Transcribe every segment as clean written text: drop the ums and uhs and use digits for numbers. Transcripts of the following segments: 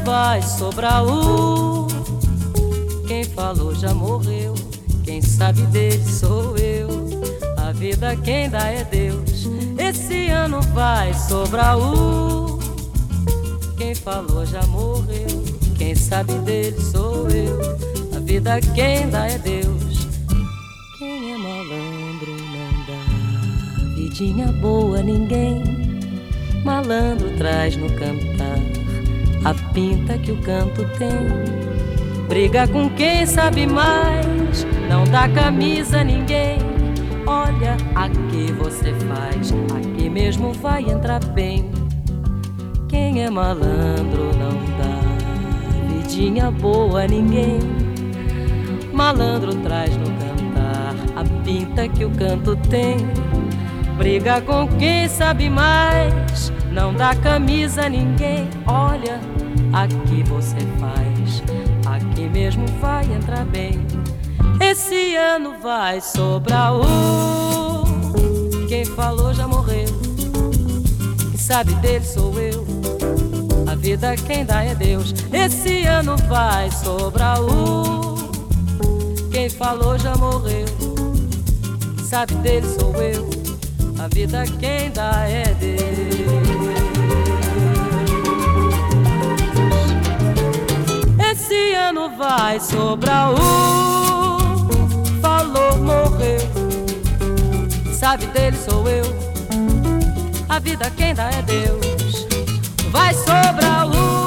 vai sobrar quem falou já morreu, quem sabe dele sou eu. A vida quem dá é Deus. Esse ano vai sobrar quem falou já morreu, quem sabe dele sou eu. A vida quem dá é Deus. Quem é malandro não dá vidinha boa a ninguém. Malandro traz no cantar a pinta que o canto tem. Briga com quem sabe mais, não dá camisa a ninguém. Olha, aqui você faz, aqui mesmo vai entrar bem. Quem é malandro não dá vidinha boa a ninguém. Malandro traz no cantar a pinta que o canto tem. Briga com quem sabe mais, não dá camisa a ninguém. Olha, aqui você faz, aqui mesmo vai entrar bem. Esse ano vai sobrar quem falou já morreu, quem sabe dele sou eu. A vida quem dá é Deus. Esse ano vai sobrar quem falou já morreu, quem sabe dele sou eu. A vida quem dá é Deus. Esse ano vai sobrar falou, morreu, sabe dele sou eu. A vida quem dá é Deus. Vai sobrar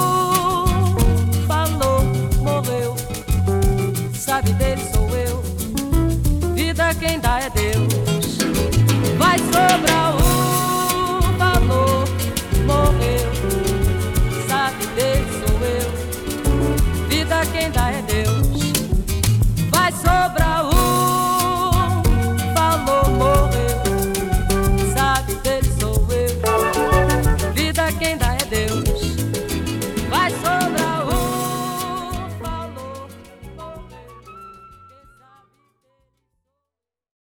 falou, morreu, sabe dele sou eu. Vida quem dá é Deus.